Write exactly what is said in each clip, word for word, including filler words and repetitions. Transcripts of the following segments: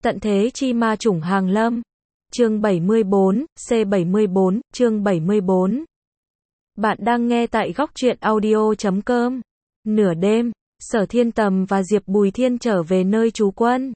Tận thế chi ma chủng hàng lâm. Chương bảy mươi bốn, C bảy mươi bốn, chương bảy mươi bốn. Bạn đang nghe tại góc truyện audio chấm com. Nửa đêm, Sở Thiên Tầm và Diệp Bùi Thiên trở về nơi trú quân.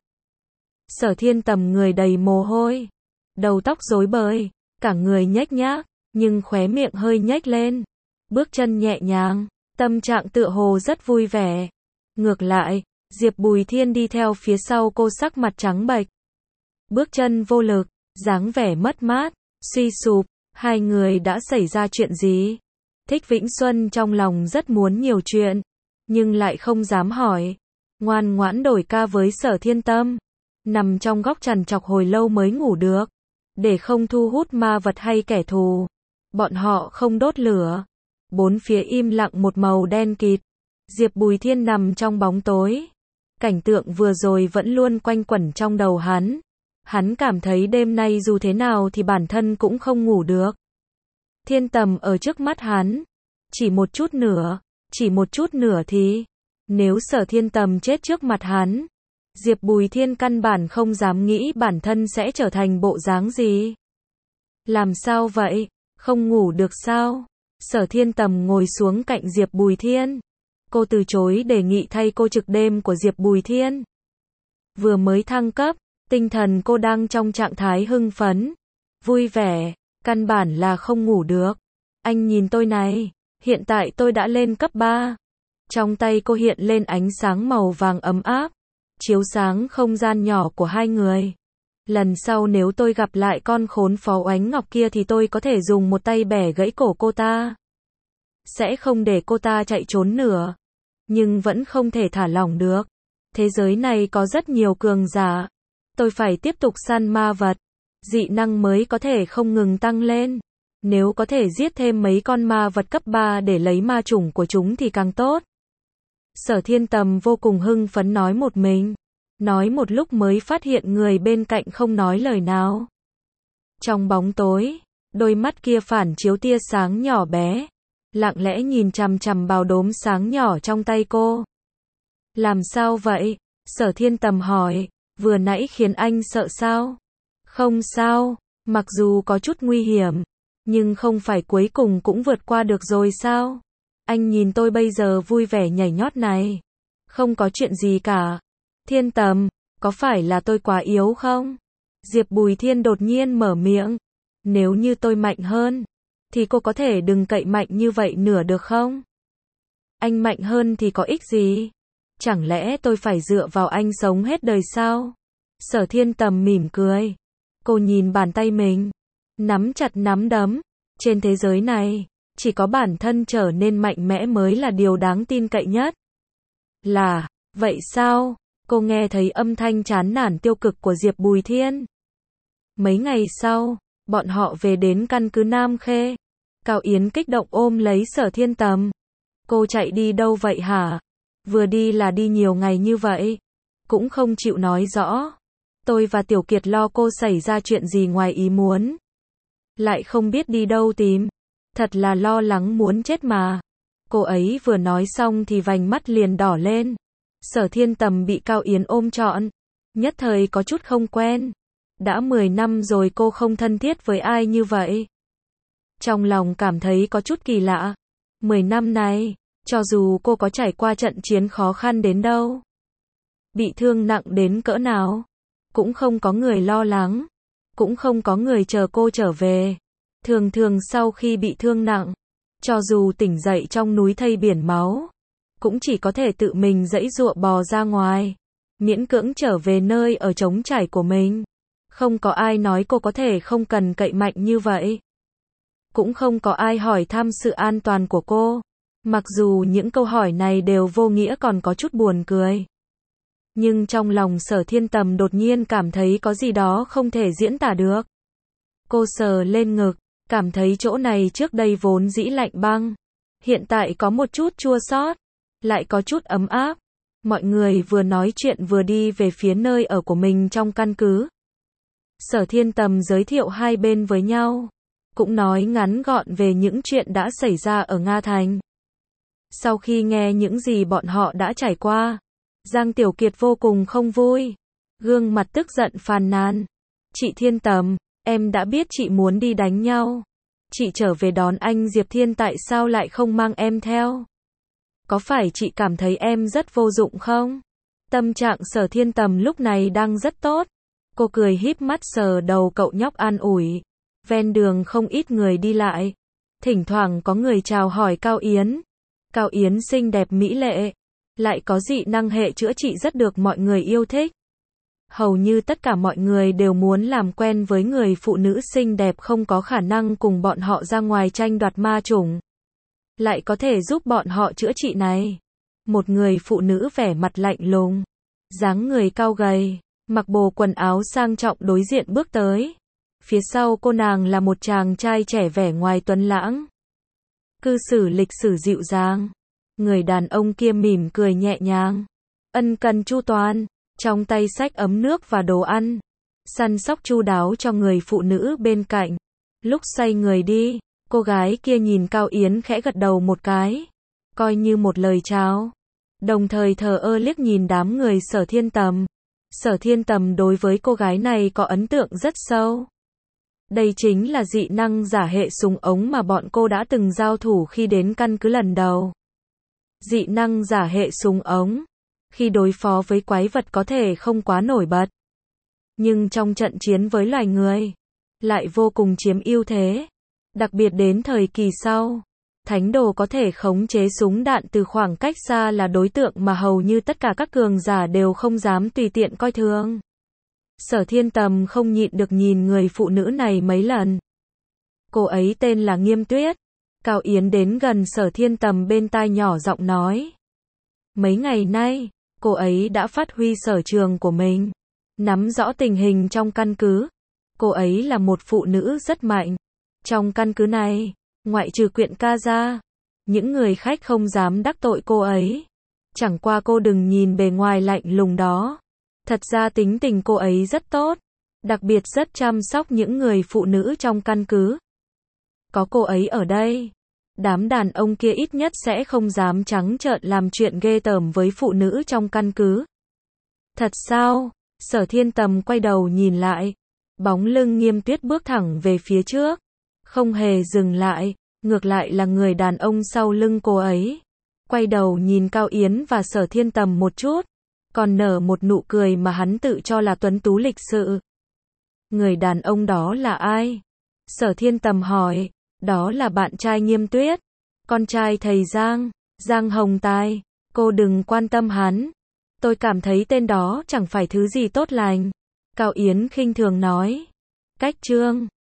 Sở Thiên Tầm người đầy mồ hôi, đầu tóc rối bời, cả người nhếch nhác, nhưng khóe miệng hơi nhếch lên, bước chân nhẹ nhàng, tâm trạng tựa hồ rất vui vẻ. Ngược lại, Diệp Bùi Thiên đi theo phía sau cô sắc mặt trắng bệch, bước chân vô lực, dáng vẻ mất mát, suy sụp. Hai người đã xảy ra chuyện gì? Thích Vĩnh Xuân trong lòng rất muốn nhiều chuyện, nhưng lại không dám hỏi. Ngoan ngoãn đổi ca với Sở Thiên Tâm, nằm trong góc trằn trọc hồi lâu mới ngủ được, để không thu hút ma vật hay kẻ thù. Bọn họ không đốt lửa, bốn phía im lặng một màu đen kịt. Diệp Bùi Thiên nằm trong bóng tối, cảnh tượng vừa rồi vẫn luôn quanh quẩn trong đầu hắn. Hắn cảm thấy đêm nay dù thế nào thì bản thân cũng không ngủ được. Thiên Tầm ở trước mắt hắn, chỉ một chút nữa, chỉ một chút nữa thì, nếu Sở Thiên Tầm chết trước mặt hắn, Diệp Bùi Thiên căn bản không dám nghĩ bản thân sẽ trở thành bộ dáng gì. Làm sao vậy, không ngủ được sao? Sở Thiên Tầm ngồi xuống cạnh Diệp Bùi Thiên. Cô từ chối đề nghị thay cô trực đêm của Diệp Bùi Thiên. Vừa mới thăng cấp, tinh thần cô đang trong trạng thái hưng phấn, vui vẻ, căn bản là không ngủ được. Anh nhìn tôi này, hiện tại tôi đã lên cấp ba. Trong tay cô hiện lên ánh sáng màu vàng ấm áp, chiếu sáng không gian nhỏ của hai người. Lần sau nếu tôi gặp lại con khốn Phó Oánh Ngọc kia thì tôi có thể dùng một tay bẻ gãy cổ cô ta. Sẽ không để cô ta chạy trốn nữa. Nhưng vẫn không thể thả lỏng được. Thế giới này có rất nhiều cường giả. Tôi phải tiếp tục săn ma vật. Dị năng mới có thể không ngừng tăng lên. Nếu có thể giết thêm mấy con ma vật cấp ba để lấy ma chủng của chúng thì càng tốt. Sở Thiên Tầm vô cùng hưng phấn nói một mình. Nói một lúc mới phát hiện người bên cạnh không nói lời nào. Trong bóng tối, đôi mắt kia phản chiếu tia sáng nhỏ bé, lặng lẽ nhìn chằm chằm vào đốm sáng nhỏ trong tay cô. Làm sao vậy? Sở Thiên Tầm hỏi, vừa nãy khiến anh sợ sao? Không sao, mặc dù có chút nguy hiểm, nhưng không phải cuối cùng cũng vượt qua được rồi sao? Anh nhìn tôi bây giờ vui vẻ nhảy nhót này. Không có chuyện gì cả. Thiên Tầm, có phải là tôi quá yếu không? Diệp Bùi Thiên đột nhiên mở miệng. Nếu như tôi mạnh hơn, thì cô có thể đừng cậy mạnh như vậy nửa được không? Anh mạnh hơn thì có ích gì? Chẳng lẽ tôi phải dựa vào anh sống hết đời sao? Sở Thiên Tầm mỉm cười. Cô nhìn bàn tay mình, nắm chặt nắm đấm. Trên thế giới này, chỉ có bản thân trở nên mạnh mẽ mới là điều đáng tin cậy nhất. Là, vậy sao? Cô nghe thấy âm thanh chán nản tiêu cực của Diệp Bùi Thiên. Mấy ngày sau, bọn họ về đến căn cứ Nam Khê. Cao Yến kích động ôm lấy Sở Thiên Tầm. Cô chạy đi đâu vậy hả? Vừa đi là đi nhiều ngày như vậy. Cũng không chịu nói rõ. Tôi và Tiểu Kiệt lo cô xảy ra chuyện gì ngoài ý muốn. Lại không biết đi đâu tìm. Thật là lo lắng muốn chết mà. Cô ấy vừa nói xong thì vành mắt liền đỏ lên. Sở Thiên Tầm bị Cao Yến ôm trọn. Nhất thời có chút không quen. Đã mười năm rồi cô không thân thiết với ai như vậy. Trong lòng cảm thấy có chút kỳ lạ. mười năm này, cho dù cô có trải qua trận chiến khó khăn đến đâu, bị thương nặng đến cỡ nào, cũng không có người lo lắng, cũng không có người chờ cô trở về. Thường thường sau khi bị thương nặng, cho dù tỉnh dậy trong núi thây biển máu, cũng chỉ có thể tự mình giãy giụa bò ra ngoài, miễn cưỡng trở về nơi ở trống trải của mình. Không có ai nói cô có thể không cần cậy mạnh như vậy. Cũng không có ai hỏi thăm sự an toàn của cô. Mặc dù những câu hỏi này đều vô nghĩa còn có chút buồn cười. Nhưng trong lòng Sở Thiên Tầm đột nhiên cảm thấy có gì đó không thể diễn tả được. Cô sờ lên ngực, cảm thấy chỗ này trước đây vốn dĩ lạnh băng. Hiện tại có một chút chua xót, lại có chút ấm áp. Mọi người vừa nói chuyện vừa đi về phía nơi ở của mình trong căn cứ. Sở Thiên Tầm giới thiệu hai bên với nhau, cũng nói ngắn gọn về những chuyện đã xảy ra ở Nga Thành. Sau khi nghe những gì bọn họ đã trải qua, Giang Tiểu Kiệt vô cùng không vui. gương mặt tức giận phàn nàn. Chị Thiên Tầm, em đã biết chị muốn đi đánh nhau. Chị trở về đón anh Diệp Thiên tại sao lại không mang em theo? Có phải chị cảm thấy em rất vô dụng không? Tâm trạng Sở Thiên Tầm lúc này đang rất tốt. Cô cười híp mắt sờ đầu cậu nhóc an ủi. Ven đường không ít người đi lại. Thỉnh thoảng có người chào hỏi Cao Yến. Cao Yến xinh đẹp mỹ lệ. Lại có dị năng hệ chữa trị rất được mọi người yêu thích. Hầu như tất cả mọi người đều muốn làm quen với người phụ nữ xinh đẹp không có khả năng cùng bọn họ ra ngoài tranh đoạt ma chủng. Lại có thể giúp bọn họ chữa trị này. Một người phụ nữ vẻ mặt lạnh lùng. Dáng người cao gầy. Mặc bộ quần áo sang trọng đối diện bước tới. Phía sau cô nàng là một chàng trai trẻ vẻ ngoài tuấn lãng. Cư xử lịch sử dịu dàng. Người đàn ông kia mỉm cười nhẹ nhàng. Ân cần chu toàn. Trong tay xách ấm nước và đồ ăn. Săn sóc chu đáo cho người phụ nữ bên cạnh. Lúc xoay người đi, cô gái kia nhìn Cao Yến khẽ gật đầu một cái. Coi như một lời chào. Đồng thời thờ ơ liếc nhìn đám người Sở Thiên Tầm. Sở Thiên Tầm đối với cô gái này có ấn tượng rất sâu. Đây chính là dị năng giả hệ súng ống mà bọn cô đã từng giao thủ khi đến căn cứ lần đầu. Dị năng giả hệ súng ống. Khi đối phó với quái vật có thể không quá nổi bật. Nhưng trong trận chiến với loài người, lại vô cùng chiếm ưu thế. Đặc biệt đến thời kỳ sau, thánh đồ có thể khống chế súng đạn từ khoảng cách xa là đối tượng mà hầu như tất cả các cường giả đều không dám tùy tiện coi thường. Sở Thiên Tầm không nhịn được nhìn người phụ nữ này mấy lần. Cô ấy tên là Nghiêm Tuyết. Cao Yến đến gần Sở Thiên Tầm bên tai nhỏ giọng nói. Mấy ngày nay, cô ấy đã phát huy sở trường của mình, nắm rõ tình hình trong căn cứ. Cô ấy là một phụ nữ rất mạnh. Trong căn cứ này, ngoại trừ Quyện Ca ra, những người khách không dám đắc tội cô ấy. Chẳng qua cô đừng nhìn bề ngoài lạnh lùng đó. Thật ra tính tình cô ấy rất tốt, đặc biệt rất chăm sóc những người phụ nữ trong căn cứ. Có cô ấy ở đây, đám đàn ông kia ít nhất sẽ không dám trắng trợn làm chuyện ghê tởm với phụ nữ trong căn cứ. Thật sao? Sở Thiên Tầm quay đầu nhìn lại. Bóng lưng Nghiêm Tuyết bước thẳng về phía trước. Không hề dừng lại. Ngược lại là người đàn ông sau lưng cô ấy. Quay đầu nhìn Cao Yến và Sở Thiên Tầm một chút. Còn nở một nụ cười mà hắn tự cho là tuấn tú lịch sự. Người đàn ông đó là ai? Sở Thiên Tầm hỏi. Đó là bạn trai Nghiêm Tuyết. Con trai thầy Giang. Giang Hồng Tài. Cô đừng quan tâm hắn. Tôi cảm thấy tên đó chẳng phải thứ gì tốt lành. Cao Yến khinh thường nói. Cách chương